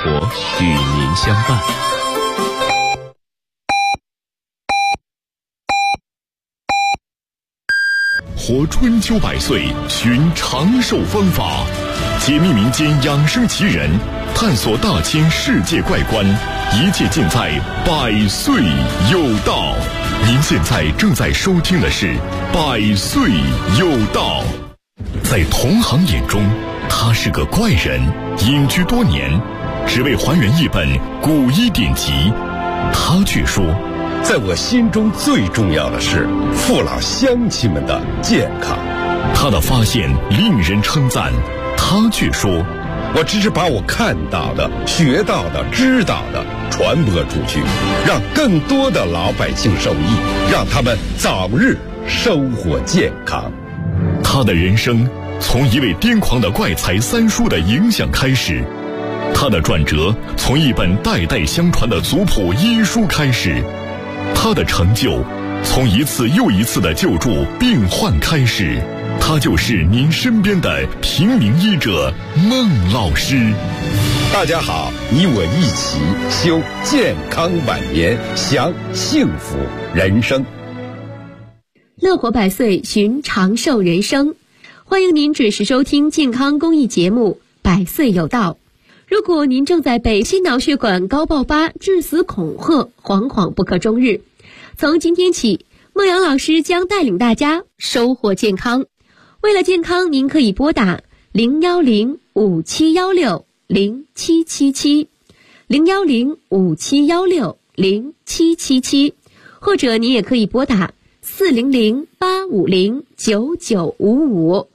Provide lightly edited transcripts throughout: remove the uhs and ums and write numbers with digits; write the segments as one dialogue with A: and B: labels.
A: 活与您相伴。
B: 活春秋百岁，寻长寿方法，解密民间养生奇人，探索大千世界怪观，一切尽在百岁有道。您现在正在收听的是百岁有道。在同行眼中，他是个怪人，隐居多年，只为还原一本古医典籍。他却说，
C: 在我心中最重要的是父老乡亲们的健康。
B: 他的发现令人称赞，他却说，
C: 我只是把我看到的、学到的、知道的传播出去，让更多的老百姓受益，让他们早日收获健康。
B: 他的人生从一位癫狂的怪才三叔的影响开始，他的转折从一本代代相传的族谱医书开始，他的成就从一次又一次的救助病患开始。他就是您身边的平民医者孟老师。
C: 大家好，你我一起修健康晚年，享幸福人生。
D: 乐活百岁，寻长寿人生。欢迎您准时收听健康公益节目《百岁有道》。如果您正在被心脑血管高爆发致死恐吓，惶惶不可终日，从今天起，孟阳老师将带领大家收获健康。为了健康，您可以拨打010-5716-0777 010-5716-0777，或者您也可以拨打400-850-9955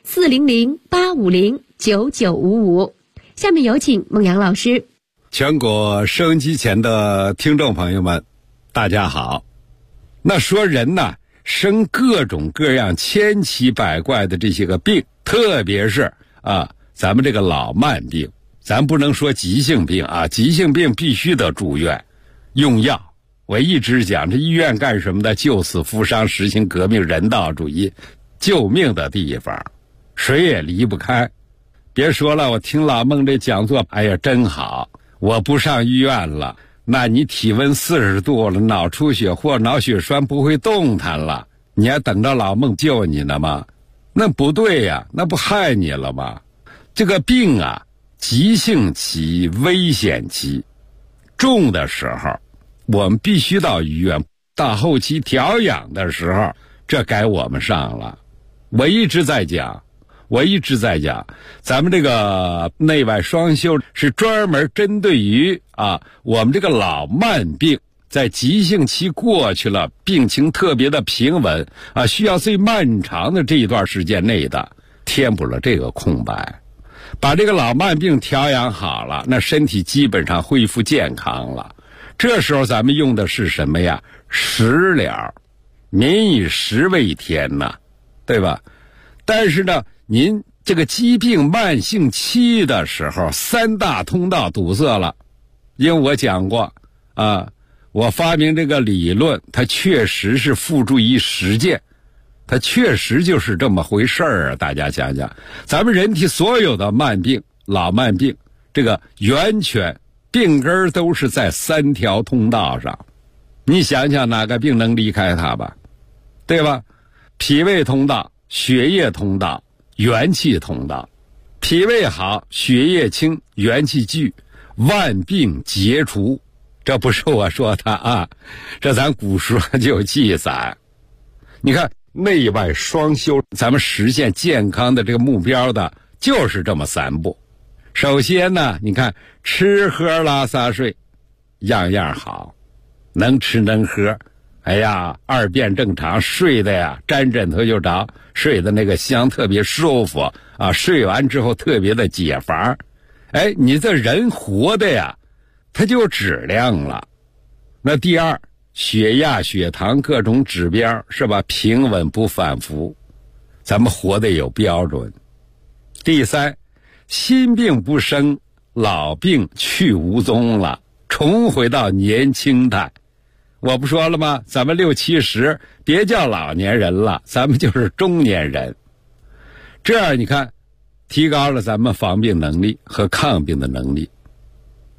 D: 400-850-9955。下面有请孟阳老师。
C: 全国收音机前的听众朋友们，大家好。那说人呢，生各种各样千奇百怪的这些个病，特别是咱们这个老慢病，咱不能说急性病啊，急性病必须得住院用药。我一直讲，这医院干什么的？救死扶伤，实行革命人道主义，救命的地方，谁也离不开。别说了，我听老孟这讲座，哎呀，真好！我不上医院了，那你体温40度了，脑出血或脑血栓不会动弹了，你还等着老孟救你呢吗？那不对呀，那不害你了吗？这个病啊，急性期、危险期，重的时候我们必须到医院，到后期调养的时候，这该我们上了。我一直在讲，咱们这个内外双修是专门针对于我们这个老慢病，在急性期过去了，病情特别的平稳需要最漫长的这一段时间内的填补了这个空白，把这个老慢病调养好了，那身体基本上恢复健康了。这时候咱们用的是什么呀？食疗，民以食为天呐，对吧？但是呢，您这个疾病慢性期的时候，三大通道堵塞了。因为我讲过我发明这个理论，它确实是付诸于实践，它确实就是这么回事儿。大家想想，咱们人体所有的慢病、老慢病，这个源泉病根都是在三条通道上。你想想哪个病能离开它吧？对吧？脾胃通道、血液通道、元气通道。脾胃好，血液清，元气聚，万病皆除。这不是我说的这咱古书就记载。你看内外双修，咱们实现健康的这个目标的就是这么三步。首先呢，你看吃喝拉撒睡样样好，能吃能喝，哎呀，二便正常，睡的呀沾枕头就着，睡的那个香，特别舒服睡完之后特别的解乏。你这人活的呀它就质量了。那第二，血压血糖各种指标是吧，平稳不反复，咱们活得有标准。第三，新病不生，老病去无踪了，重回到年轻态。我不说了吗？咱们60、70别叫老年人了，咱们就是中年人。这样你看，提高了咱们防病能力和抗病的能力。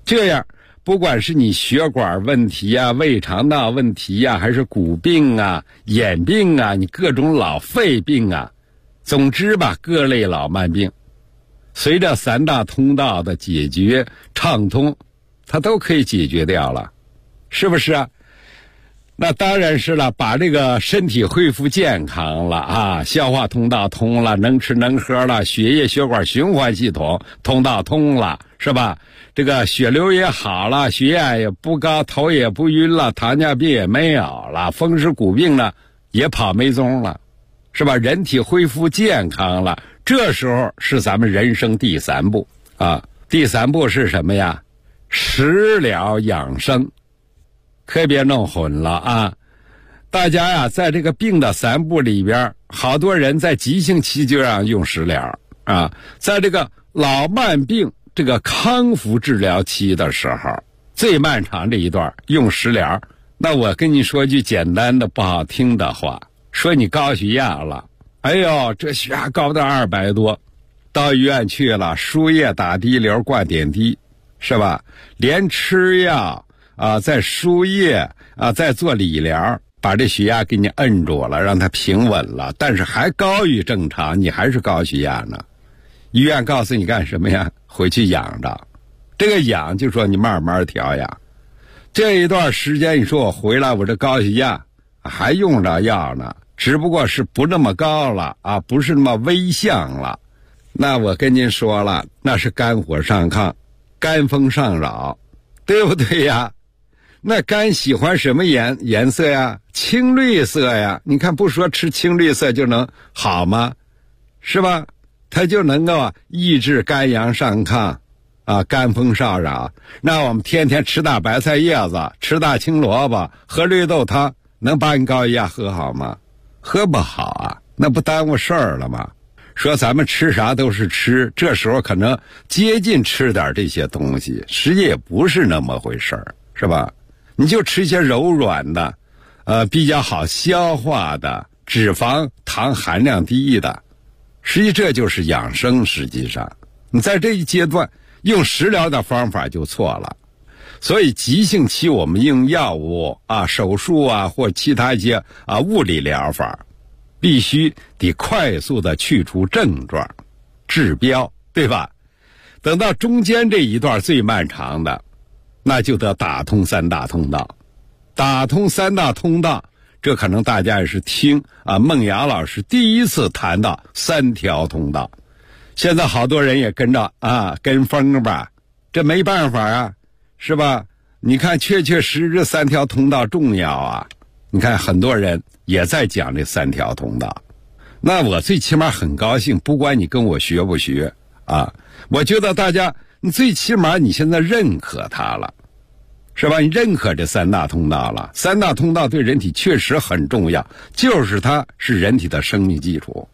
C: 这样不管是你血管问题啊、胃肠道问题啊，还是骨病啊、眼病啊，你各种老肺病啊，总之吧，各类老慢病，随着三大通道的解决畅通，它都可以解决掉了，是不是啊？那当然是了，把这个身体恢复健康了啊，消化通道通了，能吃能喝了，血液血管循环系统通道通了，是吧？这个血流也好了，血压也不高，头也不晕了，糖尿病也没有了，风湿骨病呢也跑没踪了，是吧？人体恢复健康了，这时候是咱们人生第3步啊。第3步是什么呀？食疗养生。可别弄混了啊！大家呀，在这个病的3步里边，好多人在急性期就让用食疗啊，在这个老慢病这个康复治疗期的时候，最漫长这一段用食疗。那我跟你说句简单的不好听的话，说你高血压了，哎呦，这血压高到200多，到医院去了，输液打滴流灌点滴，是吧？连吃药啊，再输液啊，再做理疗，把这血压给你摁住了，让它平稳了，但是还高于正常，你还是高血压呢。医院告诉你干什么呀？回去养着。这个养就说你慢慢调养。这一段时间你说我回来，我这高血压还用着药呢，只不过是不那么高了啊，不是那么危象了。那我跟您说了，那是肝火上亢，肝风上扰，对不对呀？那肝喜欢什么颜色呀？青绿色呀。你看不说吃青绿色就能好吗？是吧？它就能够抑制肝阳上亢啊，肝风上扰。那我们天天吃大白菜叶子，吃大青萝卜，喝绿豆汤，能把你高血压喝好吗？喝不好啊，那不耽误事儿了吗？说咱们吃啥都是吃，这时候可能接近吃点这些东西，实际也不是那么回事儿，是吧？你就吃一些柔软的，比较好消化的，脂肪糖含量低的，实际这就是养生。实际上你在这一阶段用食疗的方法就错了。所以急性期我们用药物啊、手术啊或其他一些物理疗法，必须得快速的去除症状治标，对吧？等到中间这一段最漫长的，那就得打通3大通道。打通3大通道，这可能大家也是听孟阳老师第一次谈到3条通道。现在好多人也跟着跟风吧，这没办法啊，是吧？你看确确实实3条通道重要啊。你看很多人也在讲这3条通道。那我最起码很高兴，不管你跟我学不学啊，我觉得大家你最起码你现在认可它了，是吧？你认可这3大通道了。3大通道对人体确实很重要，就是它是人体的生命基础。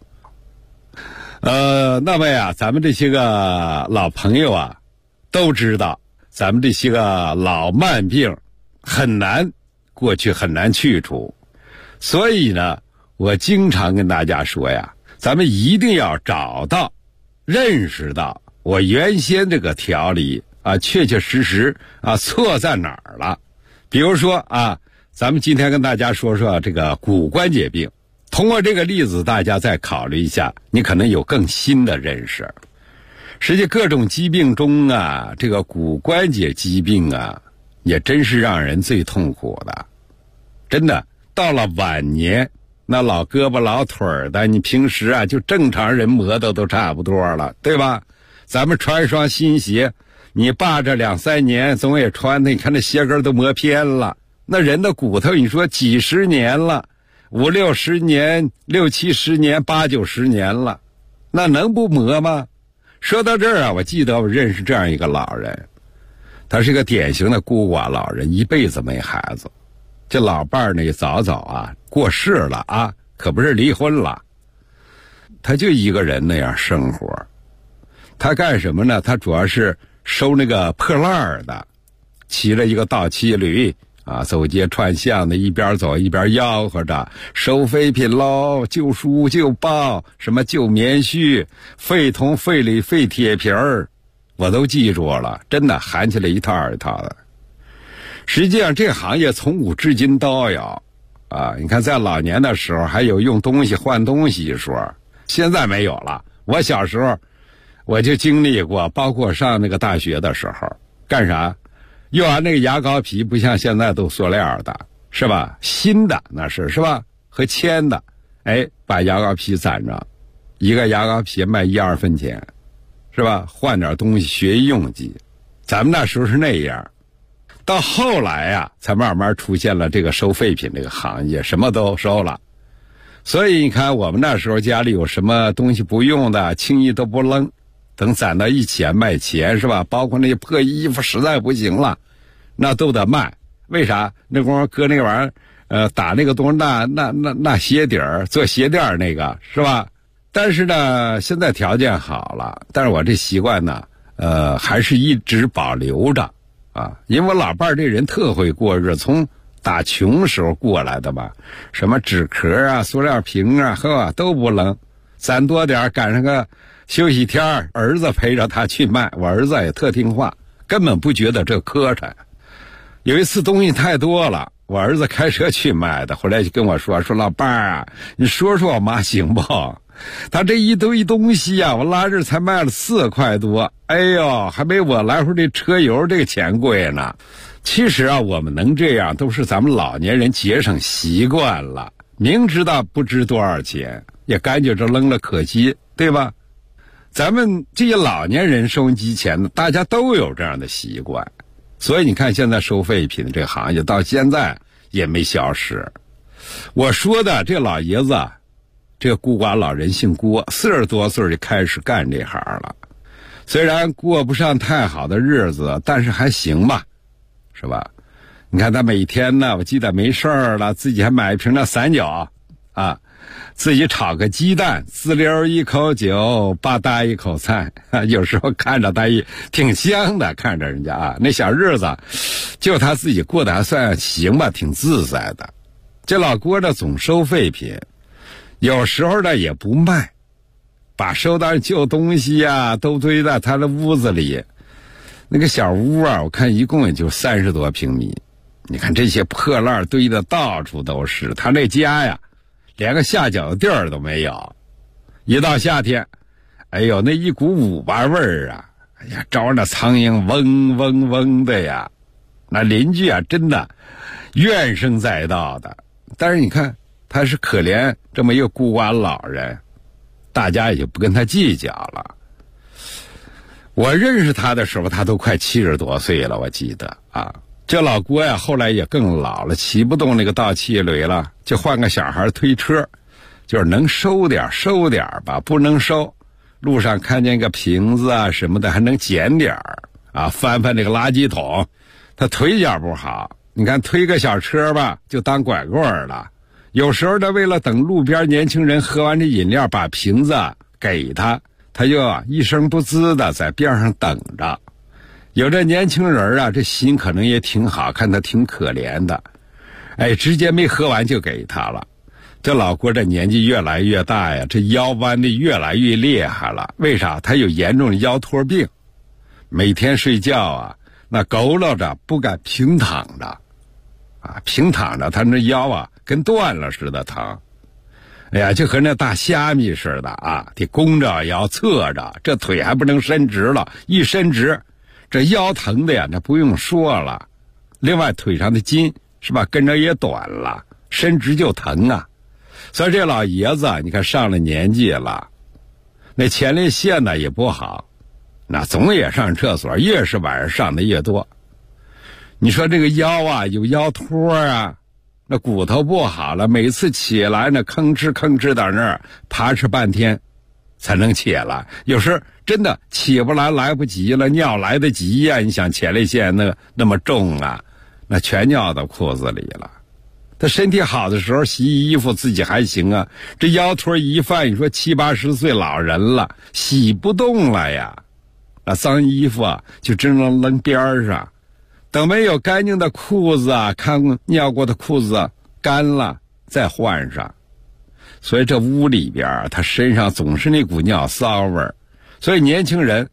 C: 那么呀，咱们这些个老朋友啊，都知道咱们这些个老慢病很难过去，很难去除。所以呢，我经常跟大家说呀，咱们一定要找到、认识到我原先这个调理确确实实错在哪儿了。比如说咱们今天跟大家说说这个骨关节病。通过这个例子，大家再考虑一下，你可能有更新的认识。实际各种疾病中这个骨关节疾病也真是让人最痛苦的。真的，到了晚年，那老胳膊老腿的，你平时就正常人磨的都差不多了，对吧？咱们穿一双新鞋，你霸着2-3年总也穿的，你看那鞋跟都磨偏了。那人的骨头，你说几十年了，50-60年、60-70年、80-90年了，那能不磨吗？说到这儿我记得我认识这样一个老人，他是一个典型的孤寡老人，一辈子没孩子。这老伴儿呢也早早过世了可不是离婚了。他就一个人那样生活。他干什么呢？他主要是收那个破烂的，骑了一个倒骑驴走街串巷的，一边走一边吆喝着收废品喽，旧书旧报，什么旧棉絮、废铜废铝废铁皮儿， 我都记住了，真的喊起来一套一套的。实际上这个行业从古至今都有啊，你看在老年的时候还有用东西换东西一说，现在没有了。我小时候我就经历过，包括上那个大学的时候，干啥？用完那个牙膏皮不像现在都塑料的，是吧？新的那是吧？和铅的，把牙膏皮攒着，一个牙膏皮卖1-2分钱，是吧？换点东西学习用具，咱们那时候是那样。到后来呀，才慢慢出现了这个收废品这个行业，什么都收了。所以你看，我们那时候家里有什么东西不用的，轻易都不扔，等攒到一起卖钱，是吧？包括那些破衣服实在不行了，那都得卖。为啥？那功夫搁那个玩意儿，打那个东西，那鞋底儿做鞋垫那个，是吧？但是呢，现在条件好了，但是我这习惯呢，还是一直保留着啊。因为我老伴儿这人特会过日子，从打穷时候过来的吧，什么纸壳啊、塑料瓶啊，都不扔，攒多点，赶上个休息天，儿子陪着他去卖。我儿子也特听话，根本不觉得这磕碜。有一次东西太多了，我儿子开车去卖的，后来就跟我说老伴儿啊，你说我妈行不？他这一堆东西啊，我拉这才卖了4块多，哎呦，还没我来回这车油这个钱贵呢。其实啊，我们能这样，都是咱们老年人节省习惯了，明知道不值多少钱，也干脆这扔了可惜，对吧？咱们这些老年人收音机前的，大家都有这样的习惯，所以你看现在收废品这个行业到现在也没消失。我说的这老爷子，这个孤寡老人姓郭，40多岁就开始干这行了。虽然过不上太好的日子，但是还行吧，是吧？你看他每天呢，我记得没事儿了，自己还买一瓶那散酒啊，自己炒个鸡蛋，滋溜一口酒，吧嗒一口菜，有时候看着他挺香的，看着人家啊，那小日子就他自己过得还算行吧，挺自在的。这老郭呢总收废品，有时候呢也不卖，把收到旧东西呀都堆在他的屋子里。那个小屋啊，我看一共也就30多平米，你看这些破烂堆的到处都是，他那家呀连个下脚的地儿都没有。一到夏天，哎呦，那一股五八味儿啊，哎呀，招那苍蝇嗡嗡嗡的呀，那邻居啊真的怨声载道的。但是你看他是可怜这么一个孤寡老人，大家也就不跟他计较了。我认识他的时候，他都快70多岁了，我记得啊。这老郭呀，后来也更老了，骑不动那个倒气轮了，就换个小孩推车，就是能收点吧，不能收。路上看见个瓶子啊什么的，还能捡点啊，翻翻那个垃圾桶。他腿脚不好，你看推个小车吧，就当拐棍了。有时候呢，为了等路边年轻人喝完这饮料，把瓶子给他，他就一声不吱的在边上等着。有这年轻人啊，这心可能也挺好，看他挺可怜的，直接没喝完就给他了。这老郭这年纪越来越大呀，这腰弯的越来越厉害了。为啥？他有严重的腰托病，每天睡觉啊，那佝偻着不敢平躺着啊，平躺着他那腰啊跟断了似的疼。哎呀，就和那大虾米似的啊，得弓着腰侧着，这腿还不能伸直了，一伸直这腰疼的呀，那不用说了。另外腿上的筋是吧，跟着也短了，伸直就疼啊。所以这老爷子你看上了年纪了，那前列腺呢也不好，那总也上厕所，越是晚上上的越多。你说这个腰啊有腰托啊，那骨头不好了，每次起来呢吭哧到那儿爬哧半天才能起来，有时真的起不来，来不及了，尿来得及呀。你想前列腺那么重啊，那全尿到裤子里了。他身体好的时候洗衣服自己还行啊，这腰托一犯，你说70、80岁老人了，洗不动了呀，那脏衣服啊就只能扔边上，等没有干净的裤子啊，看尿过的裤子干了再换上。所以这屋里边他身上总是那股尿骚味儿，所以年轻人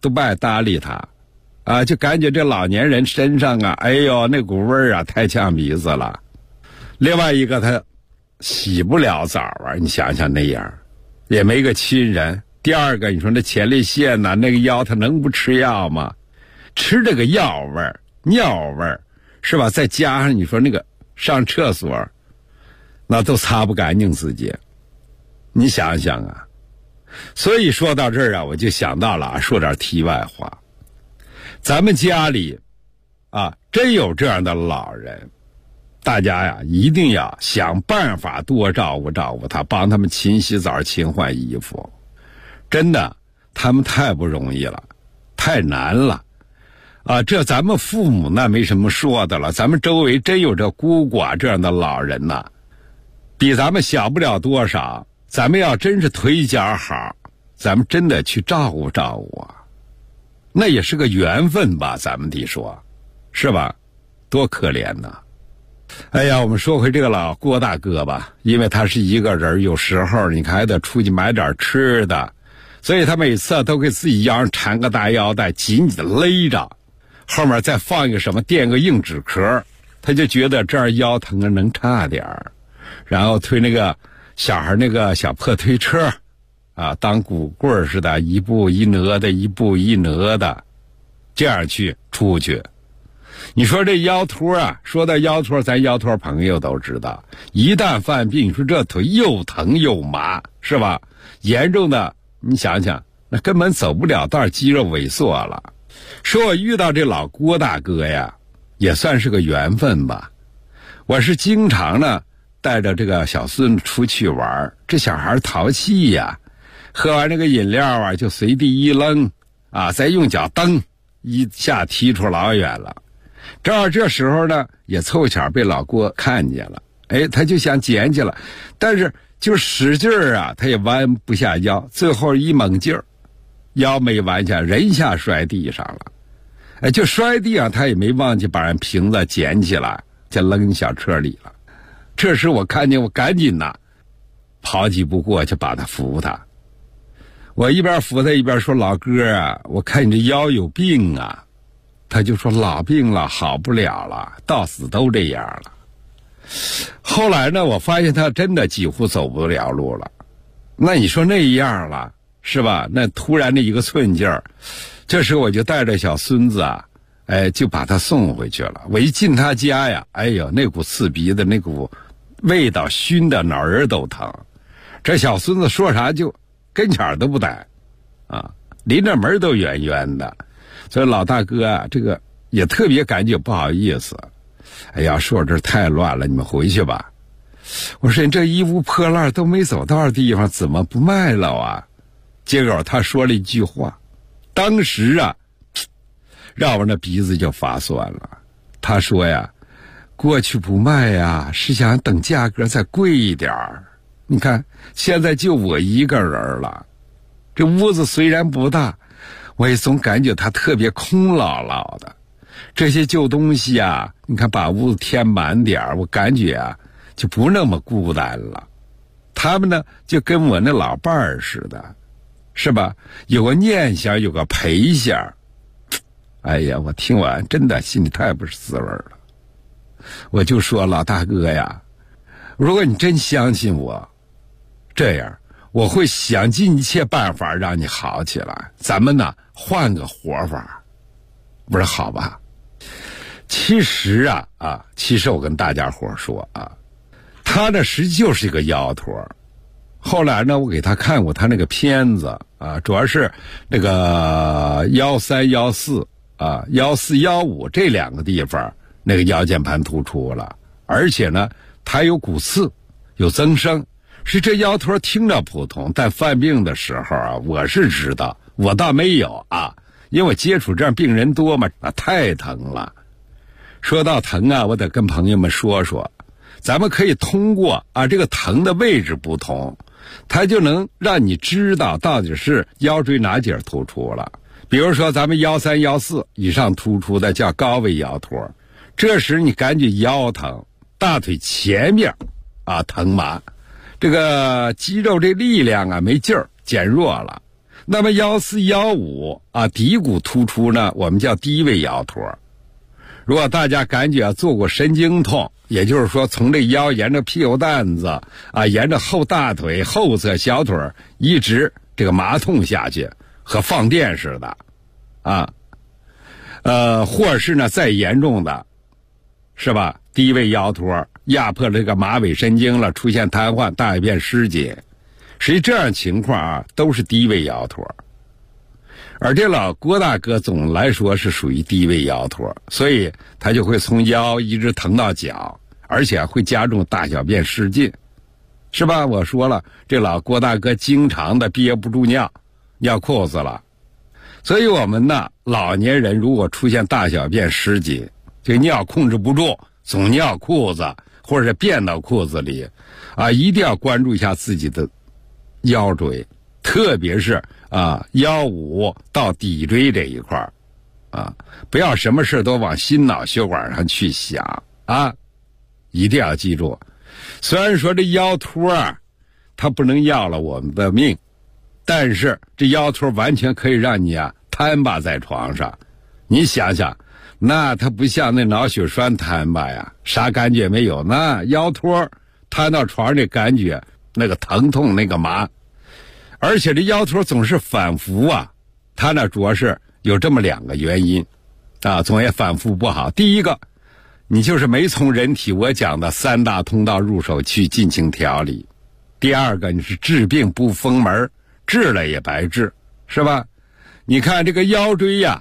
C: 都不爱搭理他，啊，就感觉这老年人身上啊，哎呦，那股味儿啊，太呛鼻子了。另外一个，他洗不了澡啊，你想想那样，也没个亲人。第二个，你说那前列腺呐，那个药他能不吃药吗？吃这个药味儿、尿味儿，是吧？再加上你说那个上厕所，那都擦不干净自己。你想想啊。所以说到这儿啊，我就想到了，说点题外话。咱们家里啊，真有这样的老人，大家呀一定要想办法多照顾照顾他，帮他们勤洗澡、勤换衣服。真的，他们太不容易了，太难了啊！这咱们父母那没什么说的了，咱们周围真有这孤寡这样的老人呐，比咱们小不了多少。咱们要真是腿脚好，咱们真的去照顾照顾啊，那也是个缘分吧，咱们得说，是吧？多可怜呐！哎呀，我们说回这个老郭大哥吧，因为他是一个人，有时候你看还得出去买点吃的，所以他每次都给自己腰上缠个大腰带，紧紧的勒着，后面再放一个什么垫个硬纸壳，他就觉得这儿腰疼的能差点儿，然后推那个小孩那个小破推车啊，当鼓棍似的，一步一挪的，一步一挪的，这样去出去。你说这腰托啊，说到腰托，咱腰托朋友都知道，一旦犯病，你说这腿又疼又麻，是吧？严重的，你想想，那根本走不了道，肌肉萎缩了。说我遇到这老郭大哥呀，也算是个缘分吧。我是经常呢带着这个小孙子出去玩，这小孩淘气呀，喝完这个饮料啊，就随地一扔啊，再用脚蹬一下踢出老远了。正好这时候呢，也凑巧被老郭看见了，哎，他就想捡起来，但是就使劲儿啊，他也弯不下腰，最后一猛劲儿，腰没弯下，人一下摔地上了。哎，就摔地上，他也没忘记把人瓶子捡起来，就扔小车里了。这时我看见，我赶紧呐跑几步过去把他扶他。我一边扶他一边说：“老哥啊，我看你这腰有病啊。”他就说：“老病了，好不了了，到死都这样了。”后来呢，我发现他真的几乎走不了路了。那你说那样了，是吧？那突然的一个寸劲儿，这时我就带着小孙子啊，哎，就把他送回去了。我一进他家呀，哎呦，那股刺鼻的那股味道熏的脑仁都疼。这小孙子说啥就跟前都不带啊，离着门都远远的。所以老大哥啊，这个也特别感觉不好意思。哎呀，说这太乱了，你们回去吧。我说你这衣服破烂都没走到的地方，怎么不卖了啊？结果他说了一句话，当时啊，让我那鼻子就发酸了。他说呀，过去不卖呀，是想等价格再贵一点儿。你看现在就我一个人了，这屋子虽然不大，我也总感觉它特别空落落的。这些旧东西啊，你看把屋子填满点儿，我感觉啊就不那么孤单了。他们呢就跟我那老伴儿似的，是吧？有个念想，有个陪想。哎呀，我听完真的心里太不是滋味了。我就说老大哥呀，如果你真相信我，这样我会想尽一切办法让你好起来，咱们呢换个活法，不是好吧？其实其实我跟大家伙说啊，他呢实际就是一个腰托。后来呢，我给他看过他那个片子啊，主要是那个13、14啊、14、15这两个地方那个腰间盘突出了，而且呢他有骨刺，有增生。是这腰托听着普通，但犯病的时候啊，我是知道，我倒没有啊，因为我接触这样病人多嘛，太疼了。说到疼啊，我得跟朋友们说说，咱们可以通过这个疼的位置不同，它就能让你知道到底是腰椎哪节突出了。比如说咱们13、14以上突出的叫高位腰托，这时你感觉腰疼，大腿前面疼麻，这个肌肉这力量没劲儿，减弱了。 那么14、15啊，骶骨突出呢，我们叫低位腰托。如果大家感觉做过神经痛，也就是说从这腰沿着屁股蛋子啊，沿着后大腿后侧小腿一直这个麻痛下去，和放电似的啊，或者是呢再严重的，是吧？低位腰托压迫了这个马尾神经了，出现瘫痪、大小便失禁，实际这样情况啊，都是低位腰托。而这老郭大哥总来说是属于低位腰托，所以他就会从腰一直疼到脚，而且会加重大小便失禁，是吧？我说了，这老郭大哥经常的憋不住尿裤子了。所以我们呢，老年人如果出现大小便失禁，这尿控制不住，总尿裤子或者便到裤子里啊，一定要关注一下自己的腰椎，特别是啊腰五到骶椎这一块啊，不要什么事都往心脑血管上去想啊，一定要记住。虽然说这腰托啊，它不能要了我们的命，但是这腰托完全可以让你啊瘫巴在床上。你想想，那它不像那脑血栓瘫巴呀，啥感觉没有，那腰托瘫到床上这感觉，那个疼痛那个麻。而且这腰托总是反复啊，它呢主要是有这么2个原因啊，总也反复不好。第一个，你就是没从人体我讲的3大通道入手去进行调理。第二个，你是治病不封门，治了也白治，是吧？你看这个腰椎呀，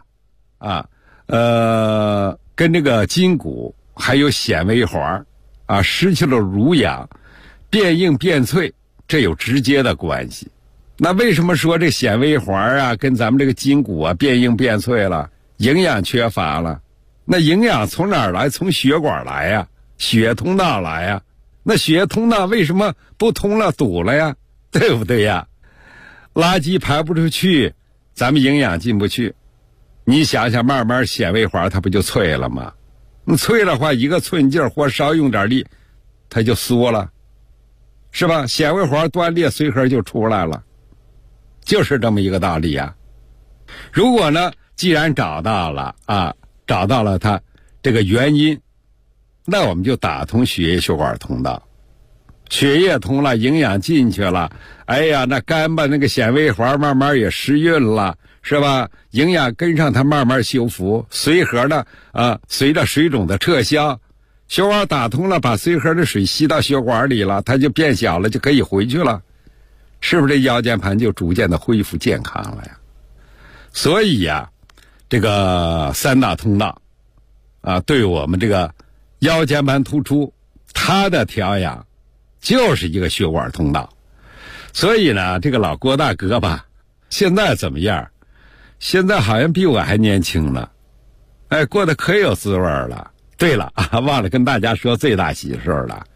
C: 跟这个筋骨还有纤维环啊，失去了濡养，变硬变脆，这有直接的关系。那为什么说这纤维环啊跟咱们这个筋骨啊变硬变脆了？营养缺乏了。那营养从哪儿来？从血管来呀，血液通道来呀。那血液通道为什么不通了，堵了呀？对不对呀？垃圾排不出去，咱们营养进不去。你想想，慢慢纤维环它不就脆了吗？你脆的话，一个寸劲儿或稍用点力，它就缩了，是吧？纤维环断裂，髓核就出来了，就是这么一个道理啊。如果呢，既然找到了它这个原因，那我们就打通血液血管通道，血液通了，营养进去了，哎呀，那肝巴那个纤维环慢慢也失运了，是吧？营养跟上它慢慢修复，髓核呢随着水肿的撤销，血管打通了，把髓核的水吸到血管里了，它就变小了，就可以回去了，是不是这腰间盘就逐渐的恢复健康了呀？所以呀，这个3大通道啊，对我们这个腰间盘突出，它的调养就是一个血管通道。所以呢，这个老郭大哥吧，现在怎么样？现在好像比我还年轻呢，哎，过得可有滋味了。对了啊，忘了跟大家说最大喜事了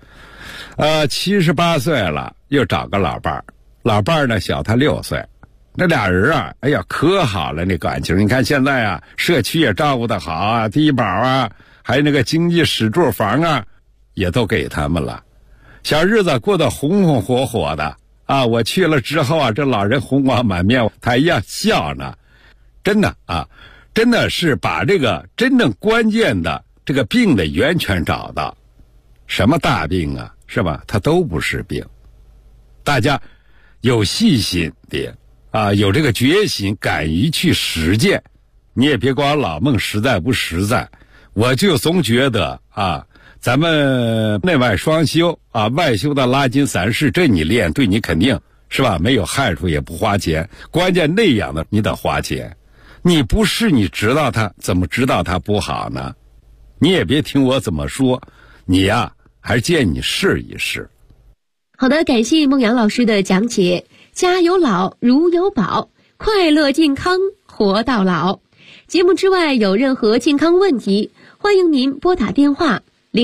C: ，78岁了，又找个老伴儿，老伴儿呢小他6岁。那俩人啊，哎呀，可好了那感情。你看现在啊，社区也照顾得好啊，低保啊，还有那个经济适住房啊，也都给他们了，小日子过得红红火火的啊。我去了之后啊，这老人红光满面，他一样笑呢。真的啊，真的是把这个真正关键的这个病的源泉找到。什么大病啊，是吧？它都不是病。大家有细心的啊，有这个决心，敢于去实践。你也别光老梦实在不实在。我就总觉得啊，咱们内外双修啊，外修的拉筋散式，这你练对你肯定是吧，没有害处，也不花钱。关键那样的你得花钱。你不是你知道它，怎么知道它不好呢？你也别听我怎么说，你呀，还是建议你试一试。
D: 好的，感谢孟阳老师的讲解。家有老如有宝，快乐健康活到老。节目之外有任何健康问题，欢迎您拨打电话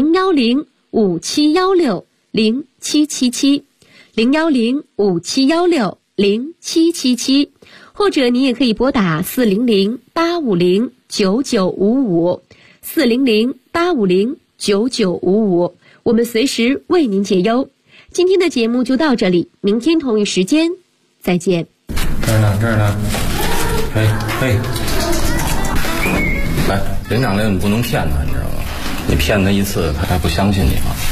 D: 010-5716-0777 010-5716-0777，或者你也可以拨打400-850-9955 400-850-9955，我们随时为您解忧。今天的节目就到这里，明天同一时间再见。
E: 这儿呢，嘿，来，领奖类你不能骗他，你知道吗？你骗他一次，他还不相信你吗？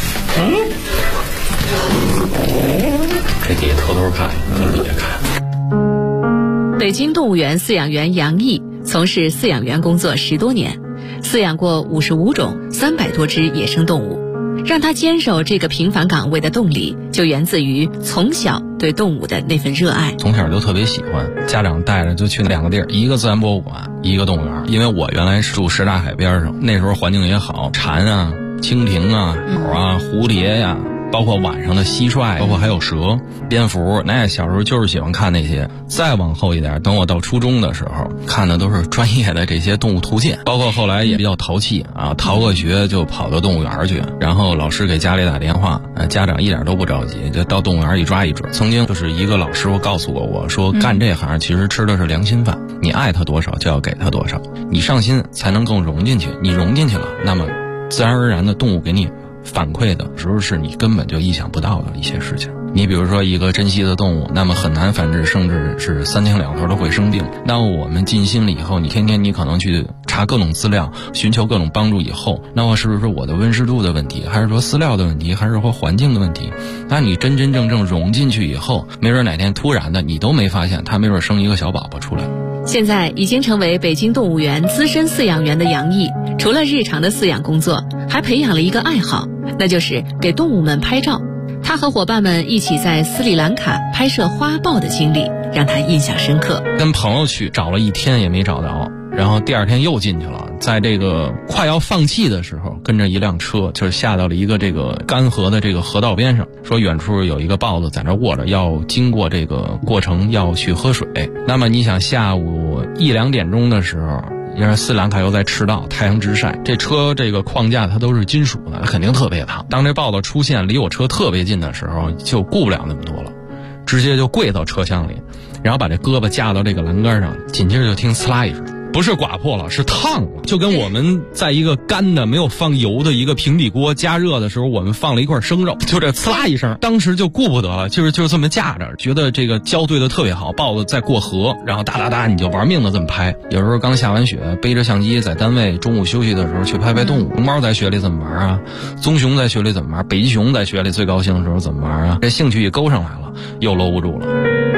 E: 这底下偷偷看，你别看。
F: 北京动物园饲养员杨毅从事饲养员工作10多年，饲养过55种300多只野生动物。让他坚守这个平凡岗位的动力，就源自于从小对动物的那份热爱。
E: 从小就特别喜欢，家长带着就去2个地儿，一个自然博物馆，一个动物园。因为我原来住什刹海边上，那时候环境也好，蝉啊、蜻蜓啊、鸟啊、蝴蝶呀，包括晚上的蟋蟀，包括还有蛇、蝙蝠，那小时候就是喜欢看那些。再往后一点，等我到初中的时候，看的都是专业的这些动物图鉴，包括后来也比较淘气啊，逃个学就跑到动物园去，然后老师给家里打电话，家长一点都不着急，就到动物园一抓一准。曾经就是一个老师傅告诉过我说，干这行其实吃的是良心饭，你爱他多少就要给他多少，你上心才能更融进去，你融进去了，那么自然而然的动物给你反馈的时候是你根本就意想不到的一些事情。你比如说一个珍稀的动物，那么很难繁殖，甚至是3天2头都会生病。那我们尽心了以后，你天天你可能去查各种资料，寻求各种帮助以后，那么是不是我的温湿度的问题，还是说饲料的问题，还是说环境的问题？那你真真正正融进去以后，没准哪天突然的你都没发现，它没准生一个小宝宝出来。
F: 现在已经成为北京动物园资深饲养员的杨毅，除了日常的饲养工作，还培养了一个爱好，那就是给动物们拍照。他和伙伴们一起在斯里兰卡拍摄花豹的经历让他印象深刻。
E: 跟朋友去找了1天也没找到，然后第2天又进去了，在这个快要放弃的时候，跟着一辆车就是下到了一个这个干河的这个河道边上，说远处有一个豹子在那卧着，要经过这个过程要去喝水。那么你想下午1、2点钟的时候，因为斯里兰卡又在赤道，太阳直晒，这车这个框架它都是金属的，它肯定特别烫。当这豹子出现离我车特别近的时候，就顾不了那么多了，直接就跪到车厢里，然后把这胳膊架到这个栏杆上，紧接着就听呲啦一声，不是刮破了，是烫了，就跟我们在一个干的没有放油的一个平底锅加热的时候，我们放了一块生肉，就这呲啦一声，当时就顾不得了，就是这么架着，觉得这个交对的特别好，豹子在过河，然后哒哒哒你就玩命的这么拍。有时候刚下完雪，背着相机在单位中午休息的时候去拍拍动物，熊猫在雪里怎么玩啊，棕熊在雪里怎么玩，北极熊在雪里最高兴的时候怎么玩啊，这兴趣一勾上来了，又搂不住了。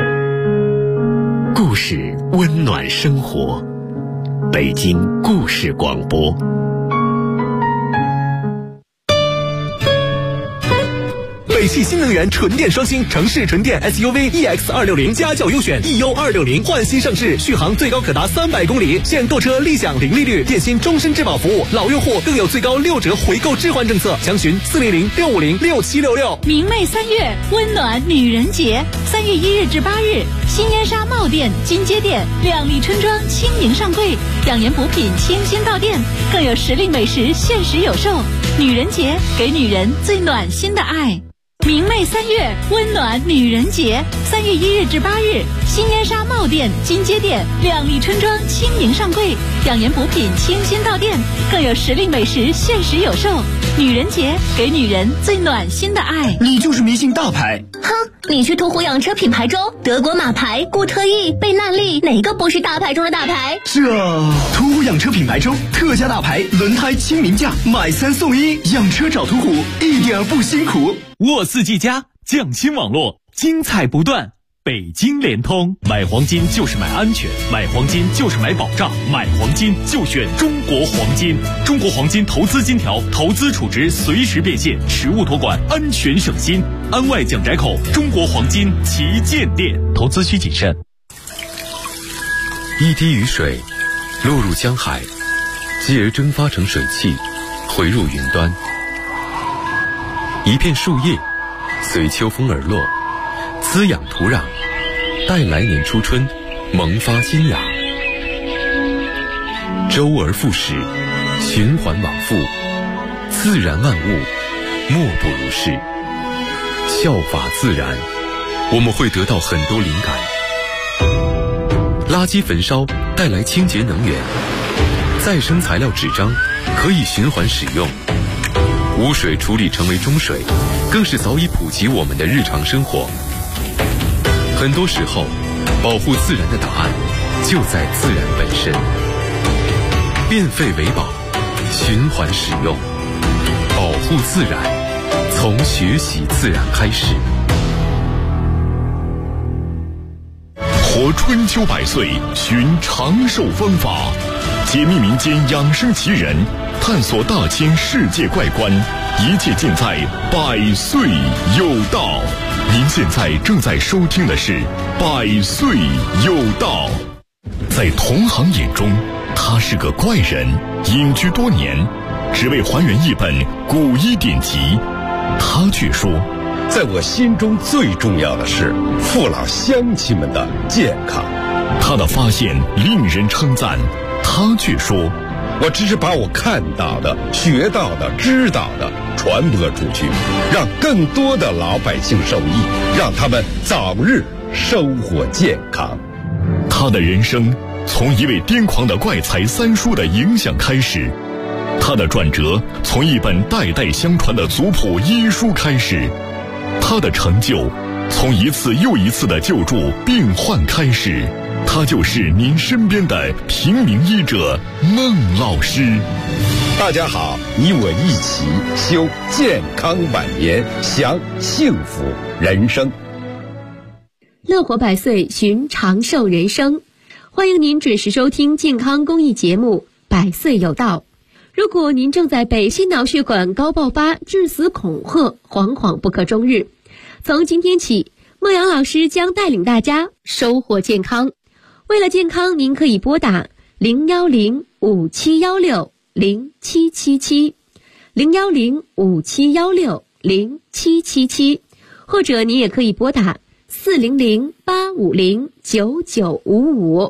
A: 故事温暖生活，北京故事广播。
G: 北汽新能源纯电双星城市纯电 SUV EX260家轿优选 EU260换新上市，续航最高可达300公里，现购车立享零利率，电信终身质保服务，老用户更有最高6折回购置换政策，详询400-650-6766。
H: 明媚3月，温暖女人节，3月1日至8日，新烟沙帽店、金街店、靓丽春装轻盈上柜，养颜补品清新到店，更有时令美食限时有售。女人节，给女人最暖心的爱。明媚3月，温暖女人节，3月1日至8日，新烟沙帽店、金街店、靓丽春装轻盈上柜，养颜补品清新到店，更有时令美食限时有售。女人节，给女人最暖心的爱。
I: 你就是迷信大牌。
J: 哼，你去途虎养车品牌中，德国马牌、固特异、贝纳利，哪个不是大牌中的大牌？
I: 途虎养车品牌中特价大牌轮胎亲民价，买3送1，养车找途虎一点不辛苦。
K: 沃四 G 加匠心网络，精彩不断。北京联通，买黄金就是买安全，买黄金就是买保障，买黄金就选中国黄金。中国黄金投资金条，投资储值随时变现，实物托管，安全省心。安外蒋宅口中国黄金旗舰店，投资需谨慎。
B: 一滴雨水落入江海，继而蒸发成水汽，回入云端。一片树叶随秋风而落，滋养土壤，待来年初春萌发新芽。周而复始，循环往复，自然万物莫不如是。效法自然，我们会得到很多灵感。垃圾焚烧带来清洁能源，再生材料纸张可以循环使用，污水处理成为中水，更是早已普及我们的日常生活。很多时候，
L: 保护自然的答案就在自然本身。变废为宝，循环使用，保护自然，从学习自然开始。
B: 活春秋百岁，寻长寿方法，解密民间养生奇人，探索大千世界怪观，一切尽在百岁有道。您现在正在收听的是百岁有道。在同行眼中，他是个怪人，隐居多年，只为还原一本古医典籍。他却说，
C: 在我心中最重要的是父老乡亲们的健康。
B: 他的发现令人称赞，他却说，
C: 我只是把我看到的、学到的、知道的传播出去，让更多的老百姓受益，让他们早日生活健康。
B: 他的人生从一位癫狂的怪才三叔的影响开始，他的转折从一本代代相传的族谱医书开始，他的成就从一次又一次的救助病患开始。他就是您身边的平民医者孟老师。
C: 大家好，你我一起修健康晚年，享幸福人生。
D: 乐活百岁，寻长寿人生。欢迎您准时收听健康公益节目《百岁有道》。如果您正在被心脑血管高爆发、致死恐吓惶惶不可终日，从今天起，孟阳老师将带领大家收获健康。为了健康，您可以拨打010-5716-0777 010-5716-0777，或者您也可以拨打400-850-9955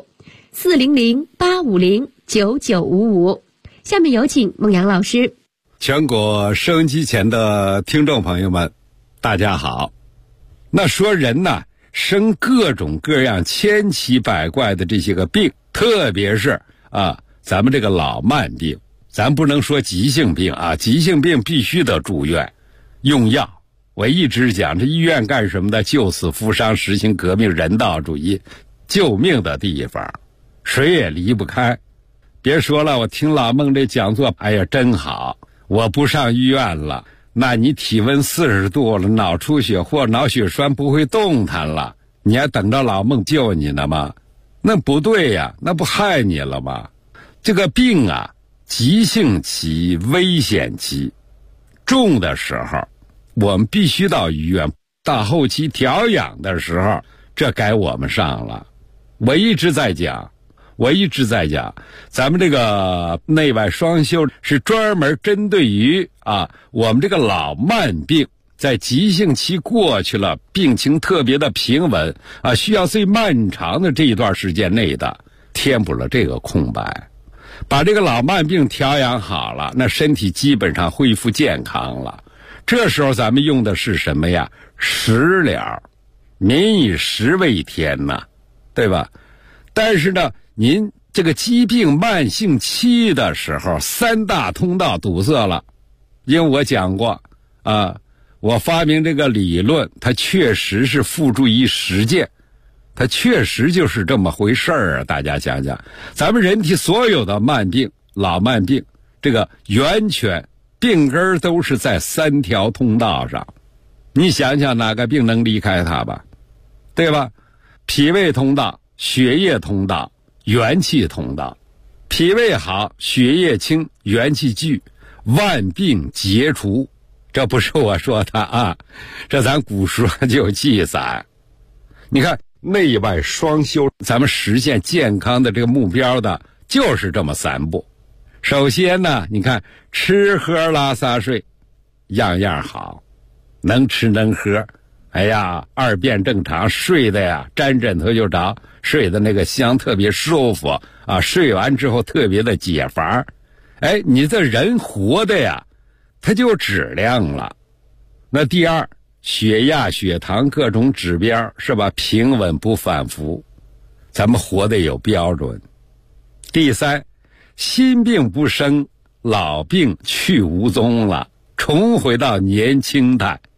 D: 400-850-9955。下面有请孟阳老师。
C: 全国收音机前的听众朋友们，大家好。那说人呢，生各种各样千奇百怪的这些个病，特别是咱们这个老慢病，咱不能说急性病啊，急性病必须得住院用药。我一直讲，这医院干什么的？救死扶伤，实行革命人道主义，救命的地方，谁也离不开。别说了，我听老孟这讲座，哎呀，真好！我不上医院了，那你体温40度了，脑出血或脑血栓不会动弹了，你还等着老孟救你呢吗？那不对呀，那不害你了吗？这个病啊，急性期、危险期，重的时候，我们必须到医院；到后期调养的时候，这该我们上了。我一直在讲，咱们这个内外双修是专门针对于我们这个老慢病，在急性期过去了，病情特别的平稳需要最漫长的这一段时间内的填补了这个空白，把这个老慢病调养好了，那身体基本上恢复健康了。这时候咱们用的是什么呀？食疗，民以食为天呐，对吧？但是呢，您这个疾病慢性期的时候，3大通道堵塞了。因为我讲过我发明这个理论，它确实是付诸于实践，它确实就是这么回事儿啊！大家想想，咱们人体所有的慢病、老慢病，这个源泉病根都是在3条通道上。你想想哪个病能离开它吧？对吧？脾胃通道、血液通道、元气通道。脾胃好，血液清，元气聚，万病皆除。这不是我说的这咱古书就有记载。你看内外双修，咱们实现健康的这个目标的就是这么3步。首先呢，你看吃喝拉撒睡样样好，能吃能喝，哎呀2便正常，睡的呀沾枕头就着，睡的那个香，特别舒服睡完之后特别的解乏。你这人活的呀它就质量了。那第二，血压、血糖各种指标是吧，平稳不反复，咱们活得有标准。第三，新病不生，老病去无踪了，重回到年轻态。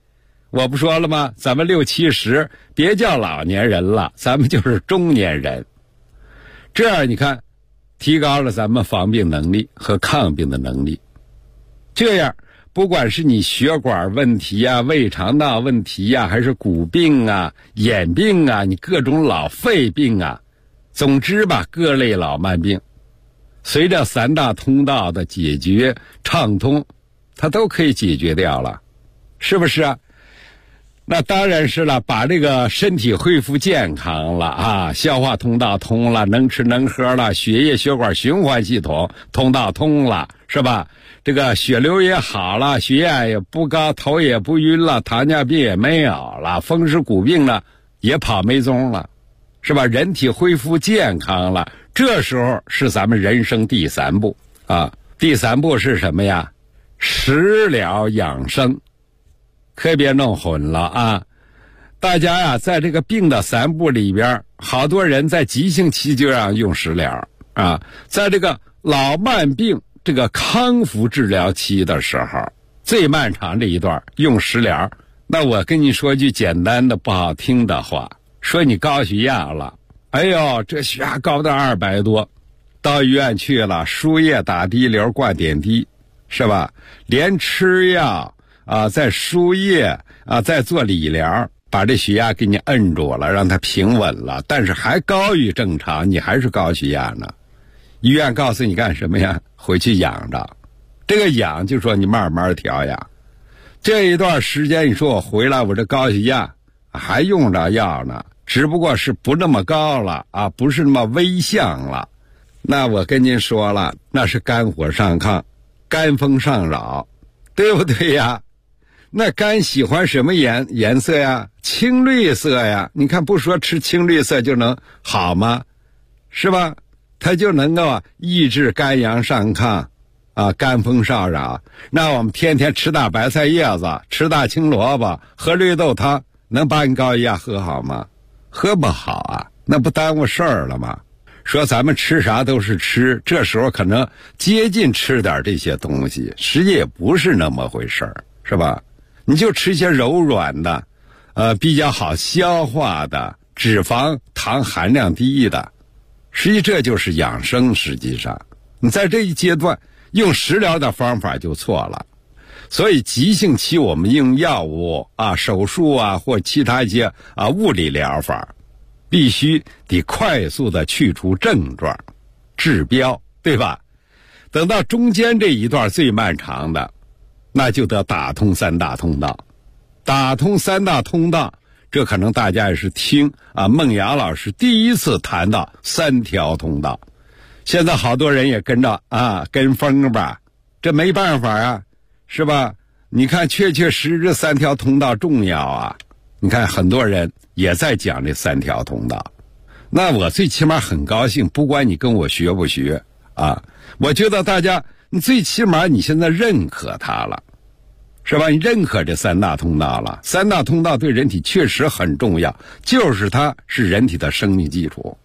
C: 我不说了吗？咱们60、70别叫老年人了，咱们就是中年人。这样你看，提高了咱们防病能力和抗病的能力。这样不管是你血管问题啊、胃肠道问题啊，还是骨病啊、眼病啊，你各种老肺病啊，总之吧，各类老慢病，随着3大通道的解决畅通，它都可以解决掉了，是不是啊？那当然是了，把这个身体恢复健康了啊，消化通道通了，能吃能喝了，血液血管循环系统通道通了，是吧？这个血流也好了，血压也不高，头也不晕了，糖尿病也没有了，风湿骨病呢也跑没踪了，是吧？人体恢复健康了，这时候是咱们人生第3步啊。第3步是什么呀？食疗养生。可别弄混了啊！大家呀，在这个病的3步里边，好多人在急性期就让用食疗啊，在这个老慢病这个康复治疗期的时候，最漫长这一段用食疗。那我跟你说句简单的不好听的话，说你高血压了，哎呦，这血压高到200多，到医院去了，输液打滴流灌点滴，是吧？连吃药啊，再输液啊，再做理疗，把这血压给你摁住了，让它平稳了，但是还高于正常，你还是高血压呢。医院告诉你干什么呀？回去养着。这个养就说你慢慢调养。这一段时间你说我回来，我这高血压还用着药呢，只不过是不那么高了啊，不是那么危象了。那我跟您说了，那是肝火上亢，肝风上扰，对不对呀？那肝喜欢什么颜色呀？青绿色呀。你看不说吃青绿色就能好吗？是吧？它就能够抑制肝阳上亢啊，肝风上扰。那我们天天吃大白菜叶子，吃大青萝卜，喝绿豆汤，能把你高血压喝好吗？喝不好啊，那不耽误事儿了吗？说咱们吃啥都是吃，这时候可能接近吃点这些东西，实际也不是那么回事儿，是吧？你就吃一些柔软的，比较好消化的，脂肪糖含量低的，实际这就是养生。实际上你在这一阶段用食疗的方法就错了。所以急性期我们用药物啊、手术啊或其他一些物理疗法，必须得快速的去除症状治标，对吧？等到中间这一段最漫长的，那就得打通3大通道。打通3大通道，这可能大家也是听孟阳老师第一次谈到3条通道。现在好多人也跟着跟风吧，这没办法啊，是吧？你看确确实实3条通道重要啊。你看很多人也在讲这3条通道，那我最起码很高兴，不管你跟我学不学啊，我觉得大家你最起码你现在认可它了，是吧？你认可这3大通道了，3大通道对人体确实很重要，就是它是人体的生命基础。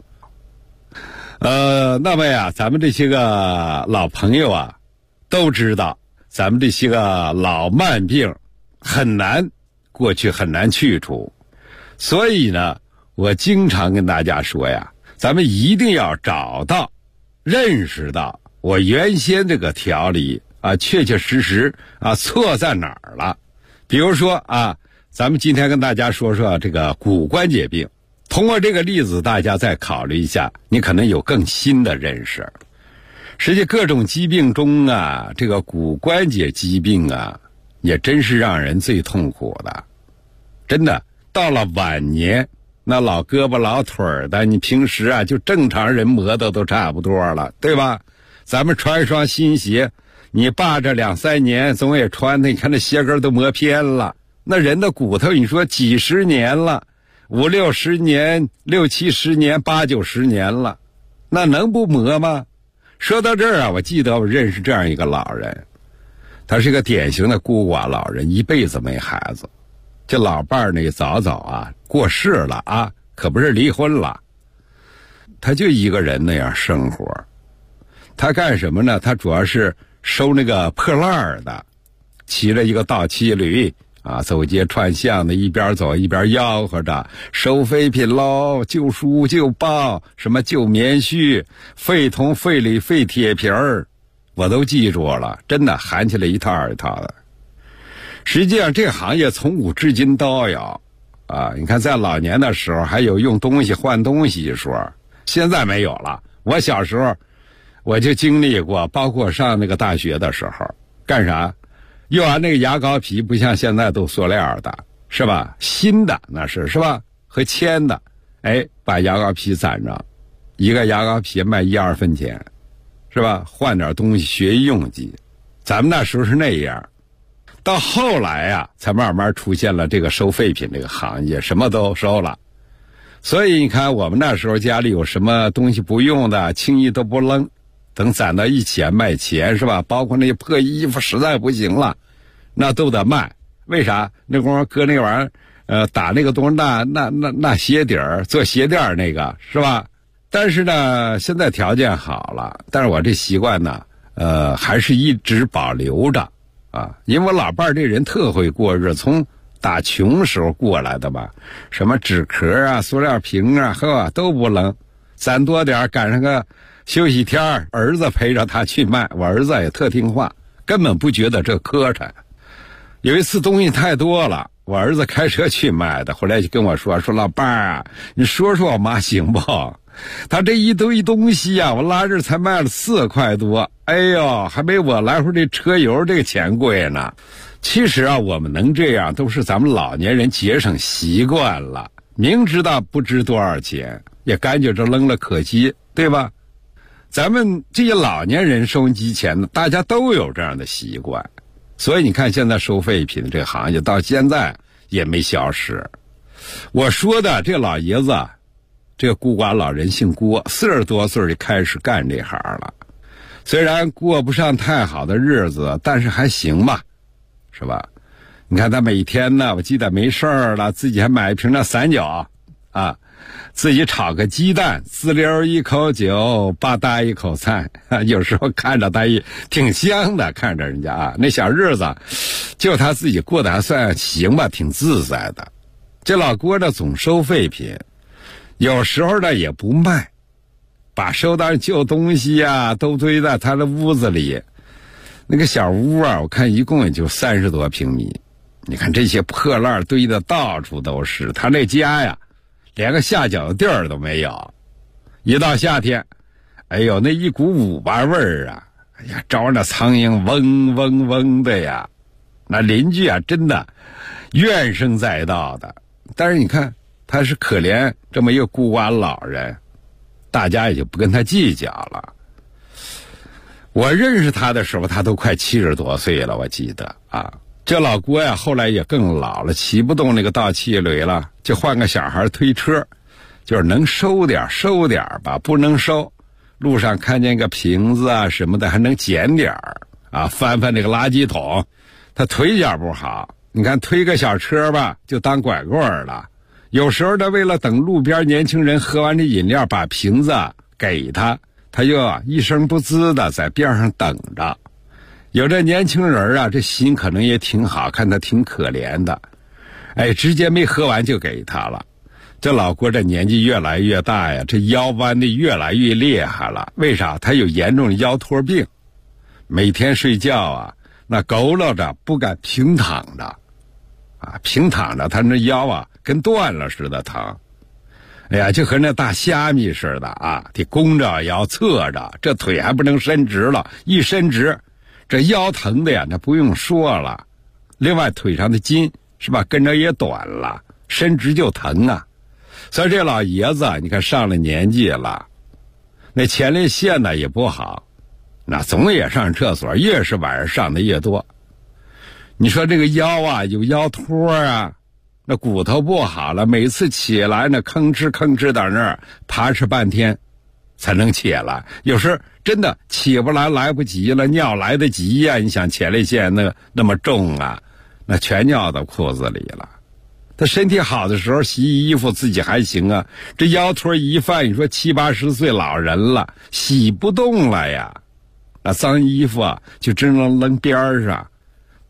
C: 那么呀，咱们这些个老朋友啊，都知道咱们这些个老慢病过去很难去除，所以呢，我经常跟大家说呀，咱们一定要找到、认识到我原先这个调理确确实实错在哪儿了。比如说咱们今天跟大家说说这个骨关节病，通过这个例子，大家再考虑一下，你可能有更新的认识。实际各种疾病中这个骨关节疾病也真是让人最痛苦的。真的，到了晚年，那老胳膊老腿的，你平时就正常人磨的都差不多了，对吧？咱们穿一双新鞋，你扒着2、3年总也穿的，你看那鞋跟都磨偏了。那人的骨头，你说几十年了，5、60年、6、70年、8、90年了，那能不磨吗？说到这儿我记得我认识这样一个老人，他是个典型的孤寡老人，一辈子没孩子。这老伴儿呢早过世了可不是离婚了。他就一个人那样生活。他干什么呢？他主要是收那个破烂的，骑着一个倒骑驴走街串巷的，一边走一边吆喝着收废品喽，旧书旧报，什么旧棉絮，废铜废铝废铁皮儿，我都记住了，真的喊起来一套一套的。实际上这个行业从古至今都有你看在老年的时候还有用东西换东西一说，现在没有了。我小时候我就经历过，包括上那个大学的时候，干啥用完那个牙膏皮，不像现在都塑料的，是吧？新的那是吧？和铅的，把牙膏皮攒着，一个牙膏皮卖1-2分钱，是吧？换点东西学用级，咱们那时候是那样。到后来才慢慢出现了这个收废品这个行业，什么都收了。所以你看我们那时候家里有什么东西不用的，轻易都不扔，等攒到一起卖钱，是吧？包括那些破衣服实在不行了，那都得卖。为啥？那功夫搁那玩意儿打那个东西，那鞋底儿做鞋垫那个，是吧？但是呢现在条件好了，但是我这习惯呢还是一直保留着因为我老伴儿这人特会过日，从打穷时候过来的吧，什么纸壳塑料瓶都不扔，攒多点，赶上个休息天，儿子陪着他去卖，我儿子也特听话，根本不觉得这磕碜。有一次东西太多了，我儿子开车去卖的，后来就跟我说老伴儿你说我妈行不？他这一堆东西我拉这才卖了4块多，哎呦，还没我来回这车油这个钱贵呢。其实我们能这样都是咱们老年人节省习惯了，明知道不值多少钱也干净着扔了可惜，对吧？咱们这些老年人收音机前呢，大家都有这样的习惯，所以你看现在收废品这个行业到现在也没消失。我说的这老爷子，这个孤寡老人姓郭，40多岁就开始干这行了，虽然过不上太好的日子，但是还行吧，是吧？你看他每天呢，我记得没事儿了，自己还买一瓶那散酒自己炒个鸡蛋，滋溜一口酒，吧嗒一口菜，有时候看着他也挺香的，看着人家那小日子就他自己过得还算行吧，挺自在的。这老郭呢总收废品，有时候呢也不卖，把收到旧东西都堆在他的屋子里。那个小屋我看一共也就30多平米，你看这些破烂堆的到处都是，他那家连个下脚的地儿都没有。一到夏天，哎呦，那一股五八味儿哎呀，招那苍蝇嗡嗡嗡的呀，那邻居真的怨声载道的。但是你看他是可怜这么一个孤寡老人，大家也就不跟他计较了。我认识他的时候他都快70多岁了，我记得这老郭后来也更老了，骑不动那个倒气垒了，就换个小孩推车，就是能收点吧，不能收。路上看见个瓶子什么的还能捡点翻翻那个垃圾桶。他腿脚不好，你看推个小车吧就当拐棍了。有时候呢为了等路边年轻人喝完这饮料把瓶子给他，他就一声不吱的在边上等着。有这年轻人这心可能也挺好，看他挺可怜的，直接没喝完就给他了。这老郭这年纪越来越大这腰弯的越来越厉害了。为啥？他有严重的腰托病，每天睡觉那佝偻着不敢平躺着平躺着他那腰跟断了似的疼。哎呀，就和那大虾米似的得弓着腰侧着，这腿还不能伸直了，一伸直这腰疼的那不用说了。另外腿上的筋是吧跟着也短了，伸直就疼所以这老爷子你看上了年纪了，那前列腺呢也不好，那总也上厕所，越是晚上上的越多。你说这个腰有腰托那骨头不好了，每次起来呢吭哧到那儿爬哧半天才能起来，有时真的起不来，来不及了，尿来得及你想前列腺那么重那全尿到裤子里了。他身体好的时候洗衣服自己还行这腰托一犯，你说70、80岁老人了洗不动了呀，那脏衣服就只能扔边上，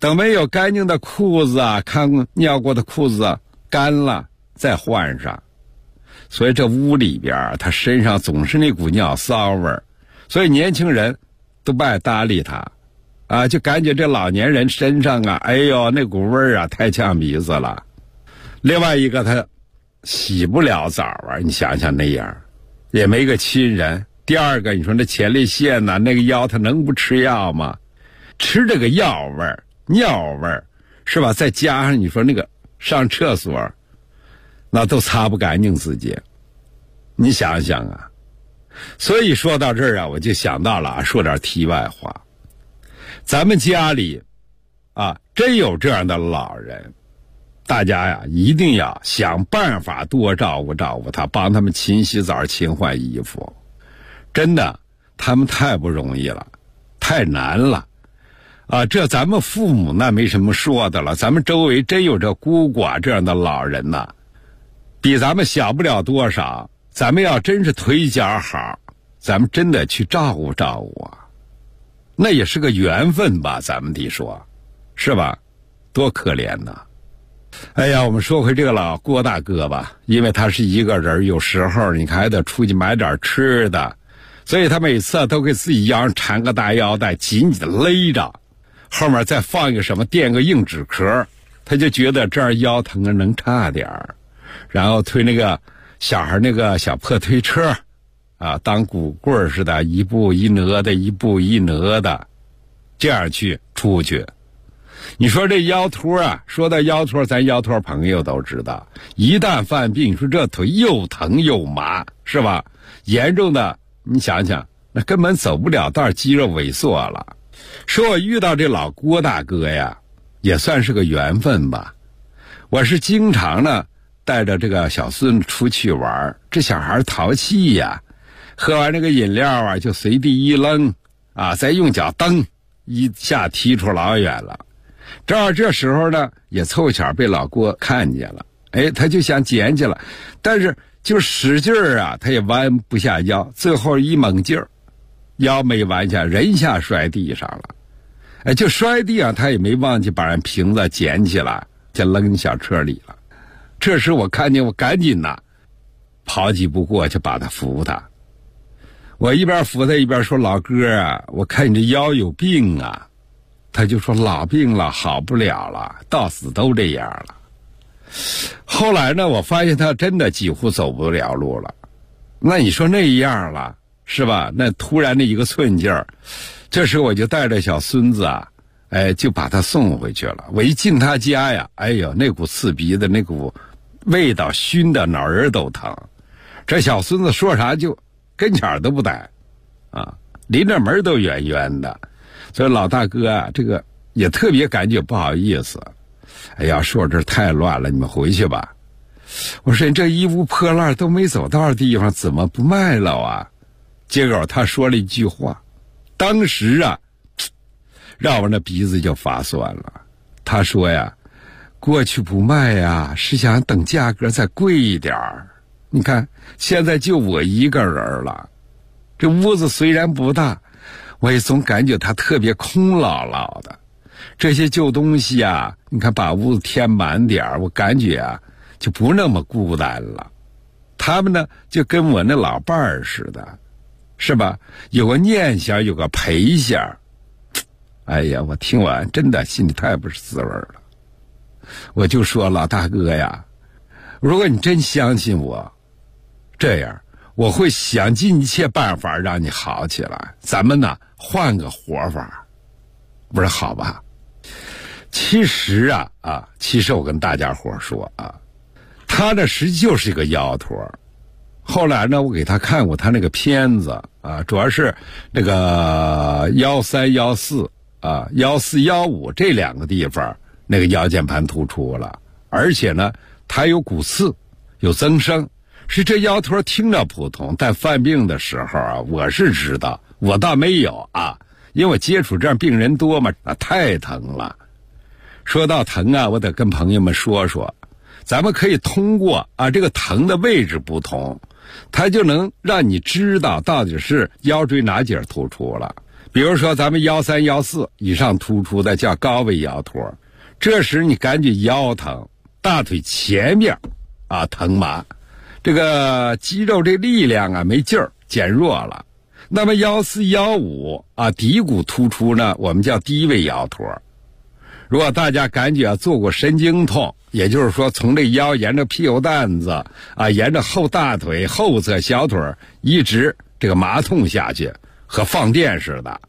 C: 等没有干净的裤子啊，看尿过的裤子干了再换上。所以这屋里边他身上总是那股尿骚味儿，所以年轻人都不爱搭理他啊，就感觉这老年人身上啊，哎呦那股味儿啊太呛鼻子了。另外一个他洗不了澡啊，你想想那样也没个亲人。第二个你说那前列腺呢，那个药他能不吃药吗？吃这个药味儿尿味儿是吧，再加上你说那个上厕所那都擦不干净自己，你想想啊。所以说到这儿啊，我就想到了啊，说点题外话，咱们家里啊真有这样的老人，大家呀一定要想办法多照顾照顾他，帮他们勤洗澡勤换衣服。真的他们太不容易了，太难了啊！这咱们父母那没什么说的了，咱们周围真有这孤寡这样的老人呐，比咱们小不了多少。咱们要真是腿脚好，咱们真的去照顾照顾啊，那也是个缘分吧，咱们得说是吧，多可怜呐。哎呀，我们说回这个老郭大哥吧，因为他是一个人，有时候你看还得出去买点吃的，所以他每次都给自己腰上缠个大腰带，紧紧的勒着，后面再放一个什么垫个硬纸壳，他就觉得这样腰疼啊能差点儿，然后推那个小孩那个小破推车啊，当鼓棍似的，一步一挪的，一步一挪的，这样去出去。你说这腰托啊，说到腰托，咱腰托朋友都知道，一旦犯病，你说这腿又疼又麻，是吧？严重的你想想，那根本走不了道，肌肉萎缩了。说我遇到这老郭大哥呀，也算是个缘分吧。我是经常呢带着这个小孙子出去玩，这小孩淘气呀，喝完这个饮料啊就随地一扔啊，再用脚蹬一下踢出老远了。正好这时候呢也凑巧被老郭看见了，哎，他就想捡起来，但是就使劲儿啊，他也弯不下腰，最后一猛劲儿，腰没弯下，人下摔地上了。哎，就摔地上，他也没忘记把人瓶子捡起来，就扔小车里了。这时我看见，我赶紧呐跑几步过去把他扶他。我一边扶他一边说：“老哥啊，我看你这腰有病啊。”他就说：“老病了，好不了了，到死都这样了。”后来呢，我发现他真的几乎走不了路了。那你说那样了，是吧？那突然的一个寸劲儿，这时我就带着小孙子啊，哎，就把他送回去了。我一进他家呀，哎呦，那股刺鼻的那股味道熏的脑仁都疼。这小孙子说啥就跟前都不带啊，离着门都远远的。所以老大哥啊，这个也特别感觉不好意思。哎呀，说这太乱了，你们回去吧。我说你这衣服破烂都没走到的地方，怎么不卖了啊？结果他说了一句话，当时啊，让我那鼻子就发酸了。他说呀，过去不卖呀，是想等价格再贵一点儿。你看现在就我一个人了，这屋子虽然不大，我也总感觉它特别空落落的。这些旧东西啊，你看把屋子填满点儿，我感觉啊就不那么孤单了。他们呢就跟我那老伴儿似的，是吧？有个念想，有个陪想。哎呀，我听完真的心里太不是滋味了。我就说老大哥呀，如果你真相信我，这样我会想尽一切办法让你好起来，咱们呢换个活法。不是好吧？其实我跟大家伙说啊，他呢实际就是一个腰托。后来呢，我给他看过他那个片子啊，主要是那个13、14啊、14、15这两个地方那个腰间盘突出了，而且呢，他有骨刺，有增生。是这腰托听着普通，但犯病的时候啊，我是知道，我倒没有啊，因为我接触这样病人多嘛，太疼了。说到疼啊，我得跟朋友们说说，咱们可以通过这个疼的位置不同，它就能让你知道到底是腰椎哪节突出了。 比如说咱们1.3、1.4以上突出的叫高位腰托，这时你感觉腰疼，大腿前面疼麻，这个肌肉这力量没劲儿，减弱了。那么1.4、1.5骶骨突出呢，我们叫低位腰托。如果大家感觉做过神经痛，也就是说从这腰沿着屁股蛋子沿着后大腿后侧小腿一直这个麻痛下去，和放电似的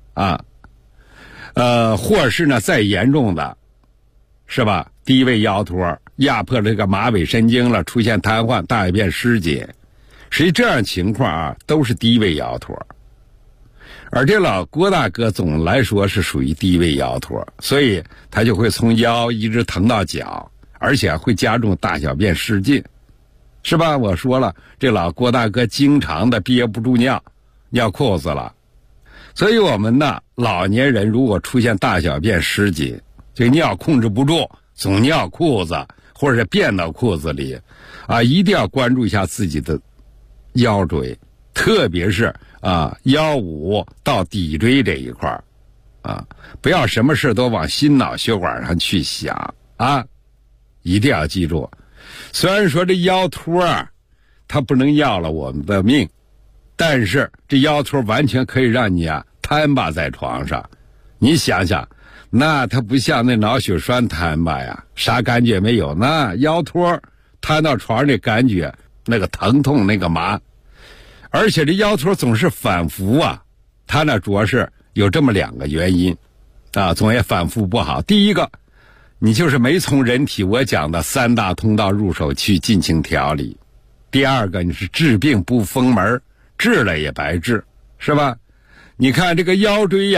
C: 或是呢再严重的是吧，低位腰托压迫这个马尾神经了，出现瘫痪、大小便失禁，实际这样情况都是低位腰托。而这老郭大哥总来说是属于低位腰托，所以他就会从腰一直疼到脚，而且会加重大小便失禁，是吧？我说了，这老郭大哥经常的憋不住尿裤子了。所以我们呢，老年人如果出现大小便失禁，这尿控制不住，总尿裤子或者便到裤子里一定要关注一下自己的腰椎，特别是1.5到骶椎这一块不要什么事都往心脑血管上去想一定要记住。虽然说这腰托它不能要了我们的命，但是这腰托完全可以让你瘫巴在床上。你想想，那它不像那脑血栓瘫巴呀，啥感觉没有，那腰托瘫到床上的感觉，那个疼痛那个麻。而且这腰托总是反复它呢主要是有这么2个原因总也反复不好。第一个，你就是没从人体我讲的3大通道入手去进行调理。第二个，你是治病不封门，治了也白治，是吧？你看这个腰椎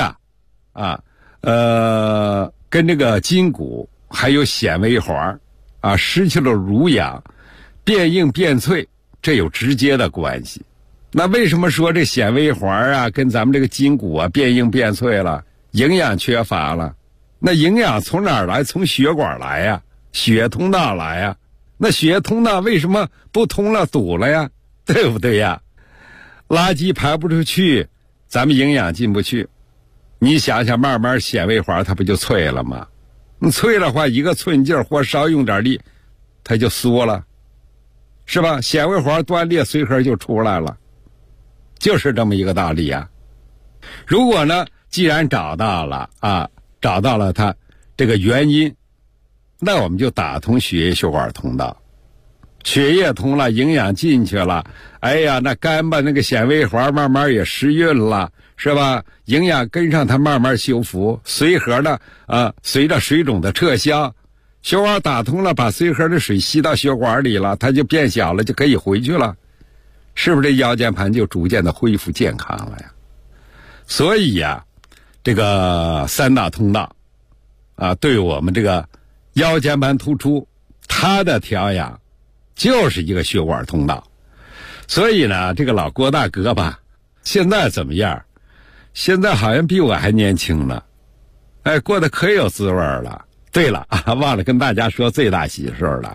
C: 跟这个筋骨还有纤维环失去了濡养，变硬变脆，这有直接的关系。那为什么说这纤维环跟咱们这个筋骨变硬变脆了？营养缺乏了。那营养从哪儿来？从血管来呀，血通道来呀。那血通道为什么不通了，堵了呀？对不对呀？垃圾排不出去，咱们营养进不去。你想想，慢慢纤维环它不就脆了吗？你脆的话，一个寸劲儿或稍用点力，它就缩了，是吧？纤维环断裂，髓核就出来了，就是这么一个道理呀。如果呢，既然找到了它这个原因，那我们就打通血液血管通道，血液通了，营养进去了，那干巴那个纤维环慢慢也失运了，是吧？营养跟上它慢慢修复，髓核呢随着水肿的撤销，血管打通了，把髓核的水吸到血管里了，它就变小了，就可以回去了，是不是这腰间盘就逐渐的恢复健康了呀？所以这个3大通道对我们这个腰间盘突出，它的调养就是一个血管通道。所以呢，这个老郭大哥吧，现在怎么样？现在好像比我还年轻呢，过得可有滋味了。对了忘了跟大家说最大喜事了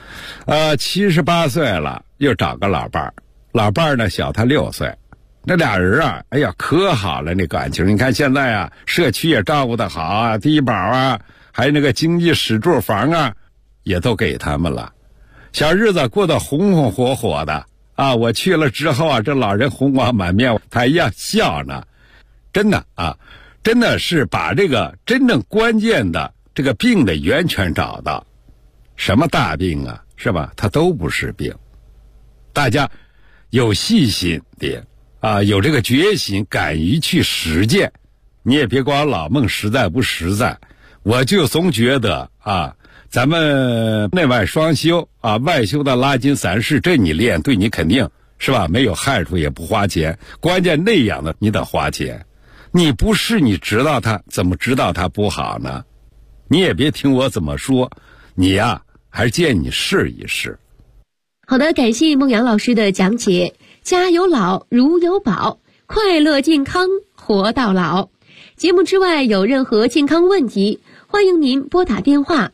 C: ，78岁了，又找个老伴儿，老伴儿呢小他6岁。那俩人可好了，那感情。你看现在社区也照顾得好低保还有那个经济适住房也都给他们了，小日子过得红红火火的我去了之后这老人红光满面，他一样笑呢。真的真的是把这个真正关键的这个病的源泉找到。什么大病是吧？它都不是病。大家有细心的有这个决心，敢于去实践。你也别光老梦实在不实在。我就总觉得咱们内外双修外修的拉筋散式，这你练对你肯定是吧，没有害处，也不花钱。关键那样的你得花钱。你不是你知道它，怎么知道它不好呢？你也别听我怎么说，你还是建议你试一试。
D: 好的，感谢孟阳老师的讲解。家有老如有宝，快乐健康活到老。节目之外有任何健康问题，欢迎您拨打电话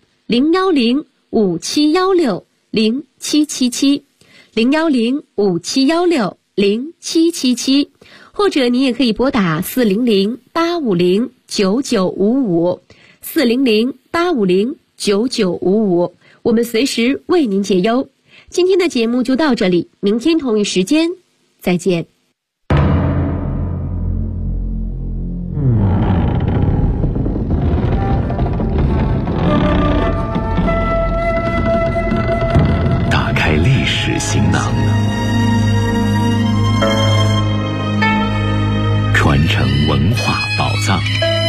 D: 010-5716-0777 010-5716-0777， 或者你也可以拨打400-850-9955，400-850-9955，我们随时为您解忧。今天的节目就到这里，明天同一时间再见。
A: 打开历史行囊，传承文化宝藏。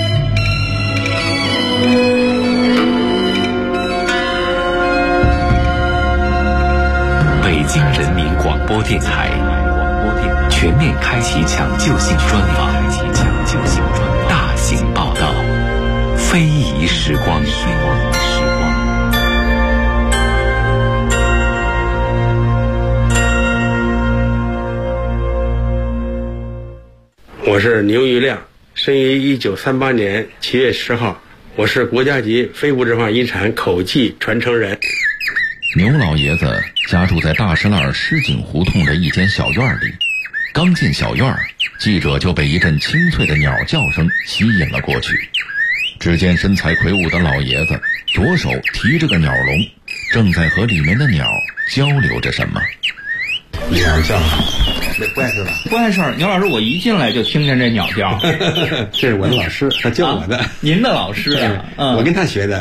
A: 北京人民广播电台全面开启抢救性专访，大型报道，非遗时光。
M: 我是牛玉亮，生于1938年7月10号，我是国家级非物质文化遗产口技传承人。
N: 牛老爷子家住在大石栏狮井胡同的一间小院里，刚进小院，记者就被一阵清脆的鸟叫声吸引了过去。只见身材魁梧的老爷子左手提着个鸟笼，正在和里面的鸟交流着什么。
M: 鸟叫，这不碍事吧？
O: 不碍事。牛老师，我一进来就听见这鸟叫。
M: 这是我的老师，他教我的。
O: 您的老师啊？
M: 我跟他学的。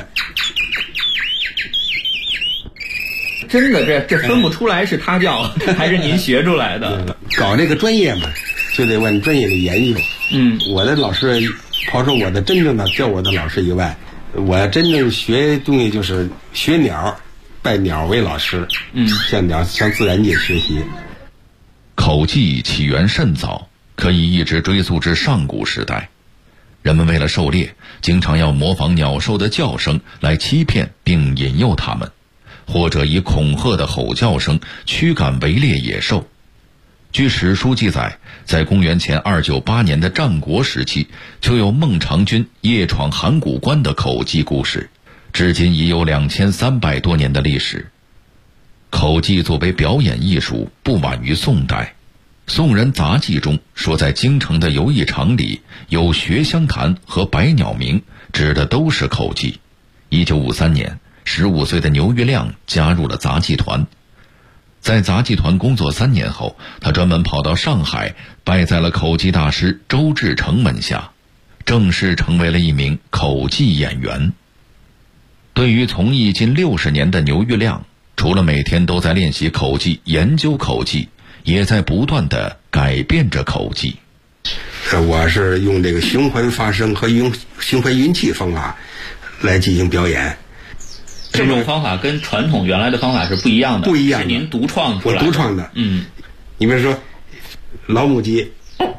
O: 真的，这分不出来是他教还是您学出来的。
M: 搞这个专业嘛，就得往专业里研究。我的老师，抛出我的真正的教我的老师以外，我真正学东西就是学鸟，拜鸟为老师。向自然界学习。
N: 口技起源甚早，可以一直追溯至上古时代。人们为了狩猎，经常要模仿鸟兽的叫声来欺骗并引诱它们，或者以恐吓的吼叫声驱赶围猎野兽。据史书记载，在公元前298年的战国时期，就有孟尝君夜闯函谷关的口技故事，至今已有2300多年的历史。口技作为表演艺术，不晚于宋代。宋人杂记中说，在京城的游艺场里有学香坛和百鸟鸣，指的都是口技。1953年，15岁的牛玉亮加入了杂技团。在杂技团工作3年后，他专门跑到上海，拜在了口技大师周志成门下，正式成为了一名口技演员。对于从艺近60年的牛玉亮，除了每天都在练习口技、研究口技，也在不断地改变着口技。
M: 我是用这个循环发声和循环运气方法来进行表演。
O: 这种方法跟传统原来的方法是不一样的。
M: 不一样的，
O: 是您独创出来的。
M: 我独创的。你比如说老母鸡，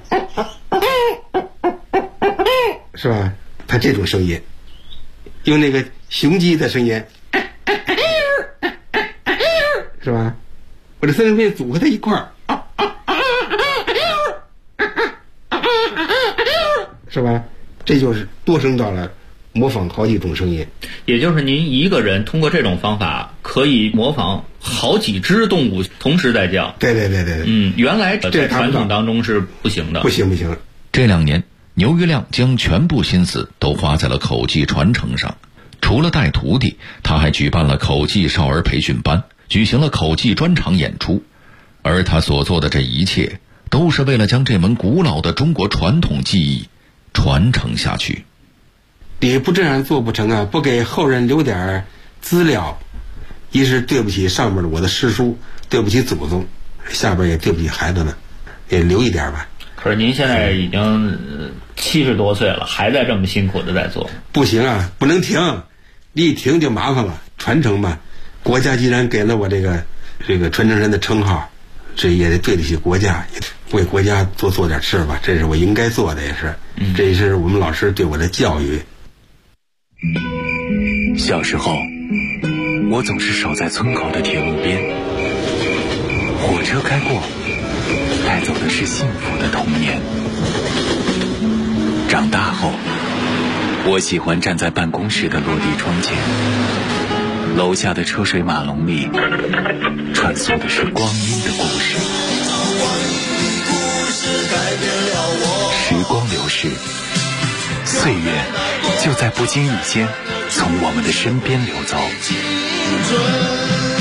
M: 是吧？它这种声音，用那个雄鸡的声音，是吧？我这3声音组合在一块儿，是吧？这就是多声道了，模仿好几种声音。
O: 也就是您一个人通过这种方法可以模仿好几只动物同时在叫。
M: 对。
O: 原来在传统当中是不行的。
M: 不行。
N: 这2年，牛玉亮将全部心思都花在了口技传承上。除了带徒弟，他还举办了口技少儿培训班，举行了口技专场演出。而他所做的这一切，都是为了将这门古老的中国传统技艺传承下去。
M: 你不这样做不成啊！不给后人留点资料，一是对不起上面的我的师叔，对不起祖宗，下边也对不起孩子们，也留一点吧。
O: 可是您现在已经70多岁了，还在这么辛苦的在做。
M: 不行啊，不能停，你一停就麻烦了。传承吧，国家既然给了我这个传承人的称号，这也得对得起国家，为国家做点事吧，这是我应该做的，也是，这也是我们老师对我的教育。
A: 小时候，我总是守在村口的铁路边，火车开过，带走的是幸福的童年。长大后，我喜欢站在办公室的落地窗前，楼下的车水马龙里传送的是光阴的故事。光阴的故事改变了
P: 时，岁月就在不经意间从我们的身边流走。